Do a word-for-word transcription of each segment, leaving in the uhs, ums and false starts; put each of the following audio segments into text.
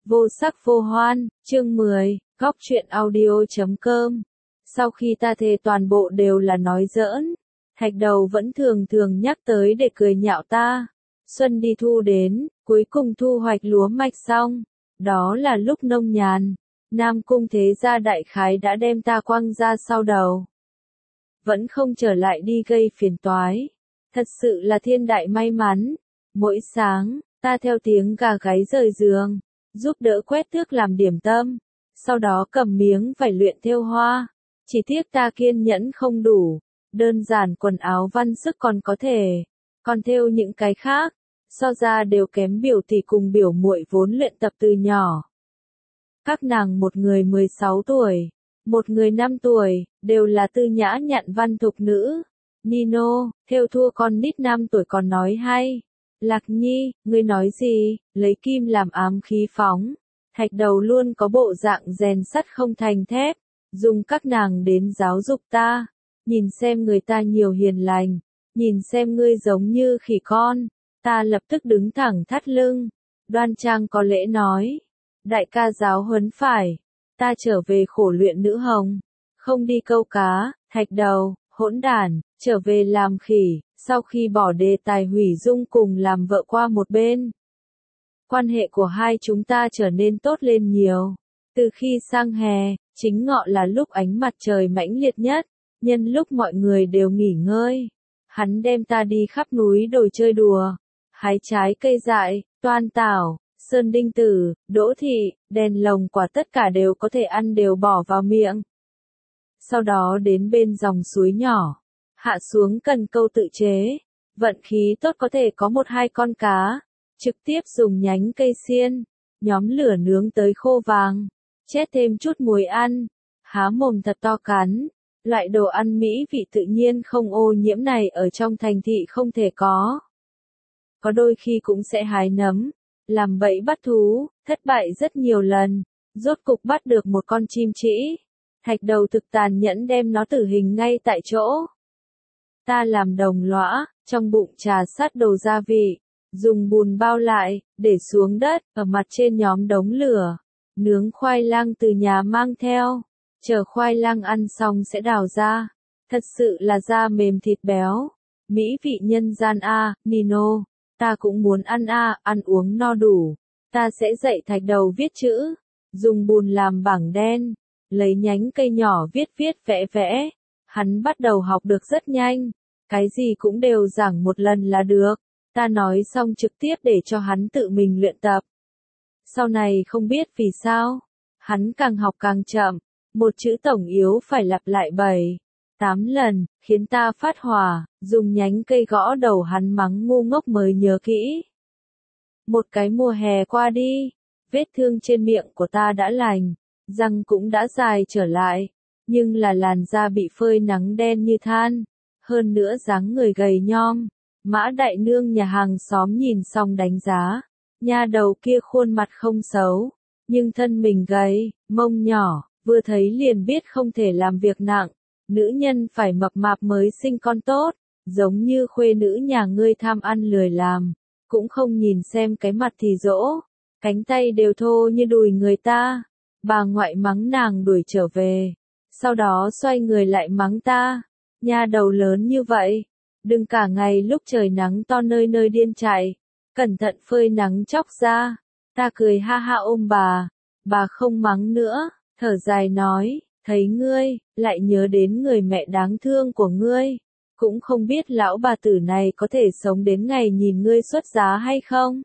Vô sắc vô hoan, chương mười, góc truyện audio.com. Sau khi ta thề toàn bộ đều là nói giỡn, Thạch Đầu vẫn thường thường nhắc tới để cười nhạo ta. Xuân đi thu đến, cuối cùng thu hoạch lúa mạch xong, đó là lúc nông nhàn, Nam Cung thế gia đại khái đã đem ta quăng ra sau đầu. Vẫn không trở lại đi gây phiền toái. Thật sự là thiên đại may mắn. Mỗi sáng, ta theo tiếng gà gáy rời giường, giúp đỡ quét tước làm điểm tâm, sau đó cầm miếng vải luyện thêu hoa. Chỉ tiếc ta kiên nhẫn không đủ, đơn giản quần áo văn sức còn có thể, còn thêu những cái khác, so ra đều kém biểu tỷ cùng biểu muội vốn luyện tập từ nhỏ. Các nàng một người mười sáu tuổi, một người năm tuổi, đều là tư nhã nhặn văn thục nữ. Nino, thêu thua con nít năm tuổi còn nói hay. Lạc Nhi, ngươi nói gì, lấy kim làm ám khí phóng. Thạch Đầu luôn có bộ dạng rèn sắt không thành thép, dùng các nàng đến giáo dục ta. Nhìn xem người ta nhiều hiền lành, nhìn xem ngươi giống như khỉ con. Ta lập tức đứng thẳng thắt lưng, đoan trang có lễ nói. Đại ca giáo huấn phải, ta trở về khổ luyện nữ hồng, không đi câu cá. Thạch Đầu, hỗn đản, trở về làm khỉ. Sau khi bỏ đề tài hủy dung cùng làm vợ qua một bên, quan hệ của hai chúng ta trở nên tốt lên nhiều. Từ khi sang hè, chính ngọ là lúc ánh mặt trời mãnh liệt nhất, nhân lúc mọi người đều nghỉ ngơi. Hắn đem ta đi khắp núi đồi chơi đùa, hái trái cây dại, toan tảo, sơn đinh tử, đỗ thị, đèn lồng quả tất cả đều có thể ăn đều bỏ vào miệng. Sau đó đến bên dòng suối nhỏ, hạ xuống cần câu tự chế, vận khí tốt có thể có một hai con cá, trực tiếp dùng nhánh cây xiên, nhóm lửa nướng tới khô vàng, chét thêm chút muối ăn, há mồm thật to cắn. Loại đồ ăn mỹ vị tự nhiên không ô nhiễm này ở trong thành thị không thể có. Có đôi khi cũng sẽ hái nấm, làm bẫy bắt thú, thất bại rất nhiều lần, rốt cục bắt được một con chim trĩ. Thạch Đầu thực tàn nhẫn đem nó tử hình ngay tại chỗ. Ta làm đồng lõa, trong bụng trà sát đồ gia vị, dùng bùn bao lại, để xuống đất, ở mặt trên nhóm đống lửa, nướng khoai lang từ nhà mang theo, chờ khoai lang ăn xong sẽ đào ra, thật sự là da mềm thịt béo, mỹ vị nhân gian a. Nino, ta cũng muốn ăn a, ăn uống no đủ, ta sẽ dạy Thạch Đầu viết chữ, dùng bùn làm bảng đen, lấy nhánh cây nhỏ viết viết vẽ vẽ. Hắn bắt đầu học được rất nhanh, cái gì cũng đều giảng một lần là được. Ta nói xong trực tiếp để cho hắn tự mình luyện tập. Sau này không biết vì sao, hắn càng học càng chậm, một chữ tổng yếu phải lặp lại bảy, tám lần, khiến ta phát hỏa, dùng nhánh cây gõ đầu hắn mắng ngu ngốc mới nhớ kỹ. Một cái mùa hè qua đi, vết thương trên miệng của ta đã lành, răng cũng đã dài trở lại. Nhưng là làn da bị phơi nắng đen như than, hơn nữa dáng người gầy nhom. Mã đại nương nhà hàng xóm nhìn xong đánh giá, nha đầu kia khuôn mặt không xấu, nhưng thân mình gầy, mông nhỏ, vừa thấy liền biết không thể làm việc nặng, nữ nhân phải mập mạp mới sinh con tốt, giống như khuê nữ nhà ngươi tham ăn lười làm, cũng không nhìn xem cái mặt thì dỗ, cánh tay đều thô như đùi người ta. Bà ngoại mắng nàng đuổi trở về. Sau đó xoay người lại mắng ta, nha đầu lớn như vậy, đừng cả ngày lúc trời nắng to nơi nơi điên chạy, cẩn thận phơi nắng chóc ra. Ta cười ha ha ôm bà, bà không mắng nữa, thở dài nói, thấy ngươi, lại nhớ đến người mẹ đáng thương của ngươi, cũng không biết lão bà tử này có thể sống đến ngày nhìn ngươi xuất giá hay không.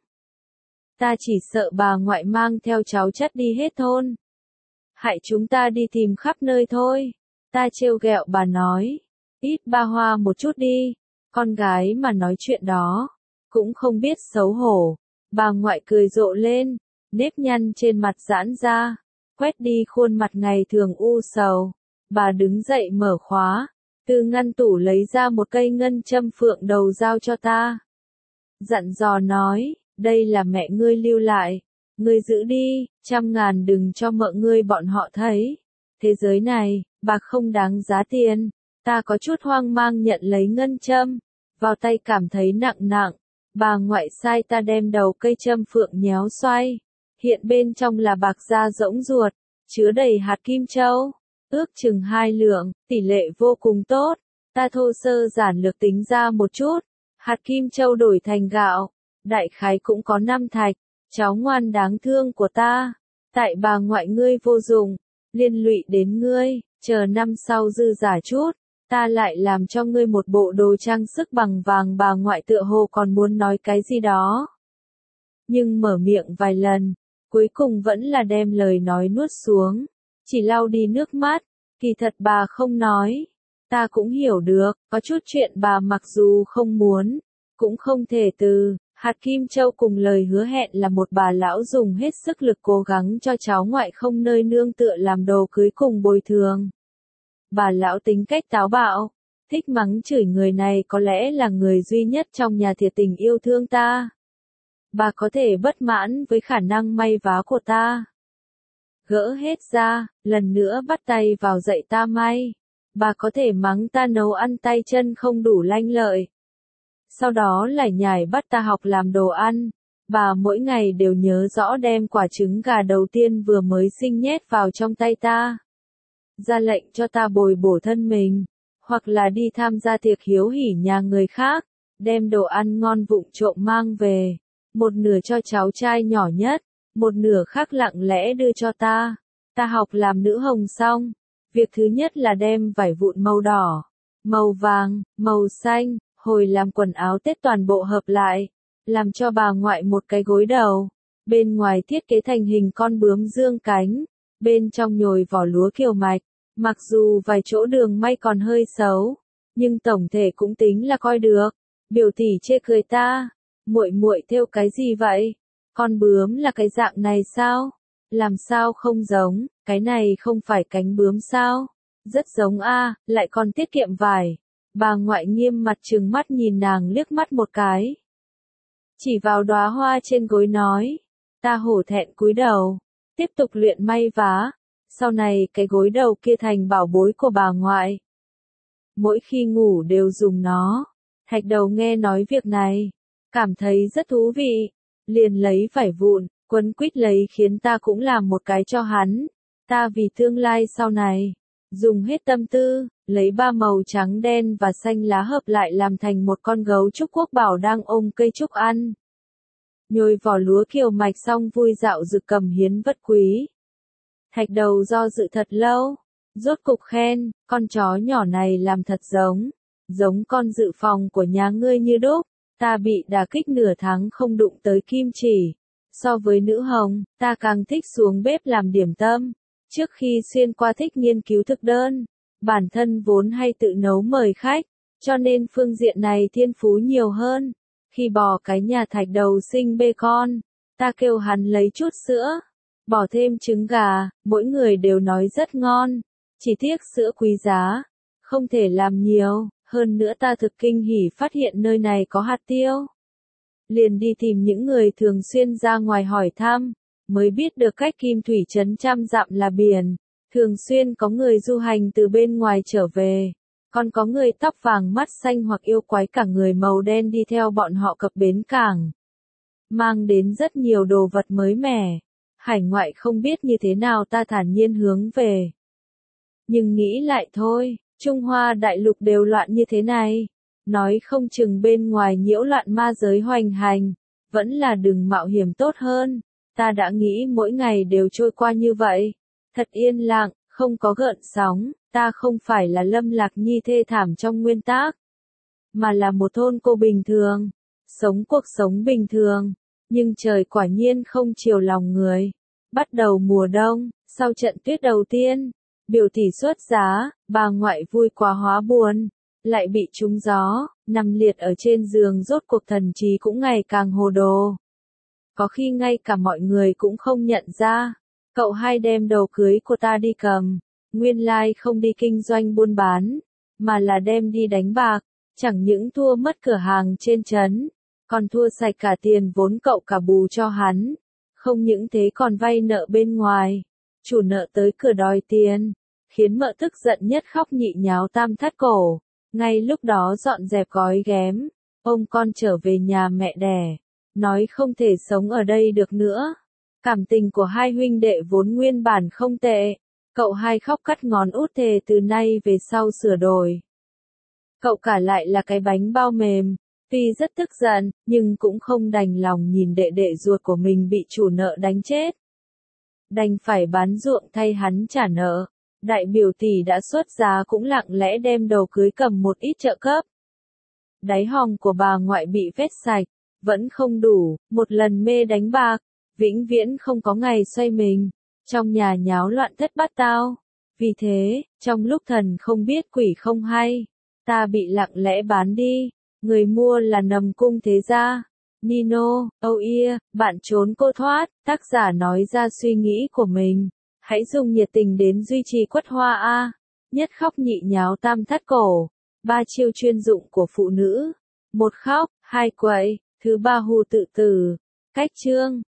Ta chỉ sợ bà ngoại mang theo cháu chất đi hết thôn, hại chúng ta đi tìm khắp nơi thôi. Ta trêu ghẹo bà nói, ít ba hoa một chút đi, con gái mà nói chuyện đó, cũng không biết xấu hổ. Bà ngoại cười rộ lên, nếp nhăn trên mặt giãn ra, quét đi khuôn mặt ngày thường u sầu. Bà đứng dậy mở khóa, từ ngăn tủ lấy ra một cây ngân châm phượng đầu giao cho ta. Dặn dò nói, đây là mẹ ngươi lưu lại. Ngươi giữ đi, trăm ngàn đừng cho mợ ngươi bọn họ thấy. Thế giới này, bạc không đáng giá tiền. Ta có chút hoang mang nhận lấy ngân châm, vào tay cảm thấy nặng nặng. Bà ngoại sai ta đem đầu cây châm phượng nhéo xoay, hiện bên trong là bạc da rỗng ruột, chứa đầy hạt kim châu, ước chừng hai lượng, tỷ lệ vô cùng tốt. Ta thô sơ giản lược tính ra một chút, hạt kim châu đổi thành gạo, đại khái cũng có năm thạch. Cháu ngoan đáng thương của ta, tại bà ngoại ngươi vô dụng, liên lụy đến ngươi, chờ năm sau dư giả chút, ta lại làm cho ngươi một bộ đồ trang sức bằng vàng. Bà ngoại tựa hồ còn muốn nói cái gì đó, nhưng mở miệng vài lần, cuối cùng vẫn là đem lời nói nuốt xuống, chỉ lau đi nước mắt. Kỳ thật bà không nói, ta cũng hiểu được, có chút chuyện bà mặc dù không muốn, cũng không thể từ. Hạt kim châu cùng lời hứa hẹn là một bà lão dùng hết sức lực cố gắng cho cháu ngoại không nơi nương tựa làm đồ cưới cùng bồi thường. Bà lão tính cách táo bạo, thích mắng chửi người này có lẽ là người duy nhất trong nhà thiệt tình yêu thương ta. Bà có thể bất mãn với khả năng may vá của ta. Gỡ hết ra, lần nữa bắt tay vào dạy ta may. Bà có thể mắng ta nấu ăn tay chân không đủ lanh lợi. Sau đó lại nhảy bắt ta học làm đồ ăn. Bà mỗi ngày đều nhớ rõ đem quả trứng gà đầu tiên vừa mới sinh nhét vào trong tay ta. Ra lệnh cho ta bồi bổ thân mình, hoặc là đi tham gia tiệc hiếu hỉ nhà người khác, đem đồ ăn ngon vụng trộm mang về. Một nửa cho cháu trai nhỏ nhất, một nửa khác lặng lẽ đưa cho ta. Ta học làm nữ hồng xong, việc thứ nhất là đem vải vụn màu đỏ, màu vàng, màu xanh, hồi làm quần áo Tết toàn bộ hợp lại, làm cho bà ngoại một cái gối đầu, bên ngoài thiết kế thành hình con bướm dương cánh, bên trong nhồi vỏ lúa kiều mạch, mặc dù vài chỗ đường may còn hơi xấu, nhưng tổng thể cũng tính là coi được. Biểu tỷ chê cười ta, muội muội thêu cái gì vậy? Con bướm là cái dạng này sao? Làm sao không giống, cái này không phải cánh bướm sao? Rất giống a, lại còn tiết kiệm vải. Bà ngoại nghiêm mặt trừng mắt nhìn nàng liếc mắt một cái. Chỉ vào đóa hoa trên gối nói. Ta hổ thẹn cúi đầu. Tiếp tục luyện may vá. Sau này cái gối đầu kia thành bảo bối của bà ngoại. Mỗi khi ngủ đều dùng nó. Thạch đầu nghe nói việc này. Cảm thấy rất thú vị. Liền lấy vải vụn, quấn quýt lấy khiến ta cũng làm một cái cho hắn. Ta vì tương lai sau này. Dùng hết tâm tư, lấy ba màu trắng đen và xanh lá hợp lại làm thành một con gấu trúc quốc bảo đang ôm cây trúc ăn. Nhồi vỏ lúa kiều mạch xong vui dạo dự cầm hiến vật quý. Thạch đầu do dự thật lâu, rốt cục khen, con chó nhỏ này làm thật giống, giống con dự phòng của nhà ngươi như đúc. Ta bị đả kích nửa tháng không đụng tới kim chỉ. So với nữ hồng, ta càng thích xuống bếp làm điểm tâm. Trước khi xuyên qua thích nghiên cứu thực đơn, bản thân vốn hay tự nấu mời khách, cho nên phương diện này thiên phú nhiều hơn. Khi bò cái nhà thạch đầu sinh bê con, ta kêu hắn lấy chút sữa, bỏ thêm trứng gà, mỗi người đều nói rất ngon. Chỉ tiếc sữa quý giá, không thể làm nhiều, hơn nữa ta thực kinh hỉ phát hiện nơi này có hạt tiêu. Liền đi tìm những người thường xuyên ra ngoài hỏi thăm, mới biết được cách Kim Thủy trấn trăm dặm là biển, thường xuyên có người du hành từ bên ngoài trở về, còn có người tóc vàng mắt xanh hoặc yêu quái cả người màu đen đi theo bọn họ cập bến cảng, mang đến rất nhiều đồ vật mới mẻ. Hải ngoại không biết như thế nào ta thản nhiên hướng về. Nhưng nghĩ lại thôi, Trung Hoa đại lục đều loạn như thế này, nói không chừng bên ngoài nhiễu loạn ma giới hoành hành, vẫn là đừng mạo hiểm tốt hơn. Ta đã nghĩ mỗi ngày đều trôi qua như vậy, thật yên lặng, không có gợn sóng. Ta không phải là Lâm Lạc Nhi thê thảm trong nguyên tác, mà là một thôn cô bình thường, sống cuộc sống bình thường, nhưng trời quả nhiên không chiều lòng người. Bắt đầu mùa đông, sau trận tuyết đầu tiên, biểu tỷ xuất giá, bà ngoại vui quá hóa buồn, lại bị trúng gió, nằm liệt ở trên giường, rốt cuộc thần trí cũng ngày càng hồ đồ. Có khi ngay cả mọi người cũng không nhận ra, cậu hai đem đầu cưới của ta đi cầm, nguyên lai không đi kinh doanh buôn bán, mà là đem đi đánh bạc, chẳng những thua mất cửa hàng trên trấn, còn thua sạch cả tiền vốn cậu cả bù cho hắn, không những thế còn vay nợ bên ngoài, chủ nợ tới cửa đòi tiền, khiến mợ tức giận nhất khóc nhị nháo tam thắt cổ. Ngay lúc đó dọn dẹp gói ghém, ôm con trở về nhà mẹ đẻ, nói không thể sống ở đây được nữa. Cảm tình của hai huynh đệ vốn nguyên bản không tệ. Cậu hai khóc cắt ngón út thề từ nay về sau sửa đổi. Cậu cả lại là cái bánh bao mềm. Tuy rất tức giận, nhưng cũng không đành lòng nhìn đệ đệ ruột của mình bị chủ nợ đánh chết. Đành phải bán ruộng thay hắn trả nợ. Đại biểu tỷ đã xuất giá cũng lặng lẽ đem đầu cưới cầm một ít trợ cấp. Đáy hòm của bà ngoại bị vét sạch, vẫn không đủ, một lần mê đánh bạc, vĩnh viễn không có ngày xoay mình, trong nhà nháo loạn thất bát tao. Vì thế, trong lúc thần không biết quỷ không hay, ta bị lặng lẽ bán đi, người mua là Nầm Cung Thế Gia. Nino, oh yeah, bạn trốn cô thoát, tác giả nói ra suy nghĩ của mình. Hãy dùng nhiệt tình đến duy trì Quất Hoa A. Nhất khóc nhị nháo tam thắt cổ. Ba chiêu chuyên dụng của phụ nữ. Một khóc, hai quậy, thứ ba hù tự tử. Cách chương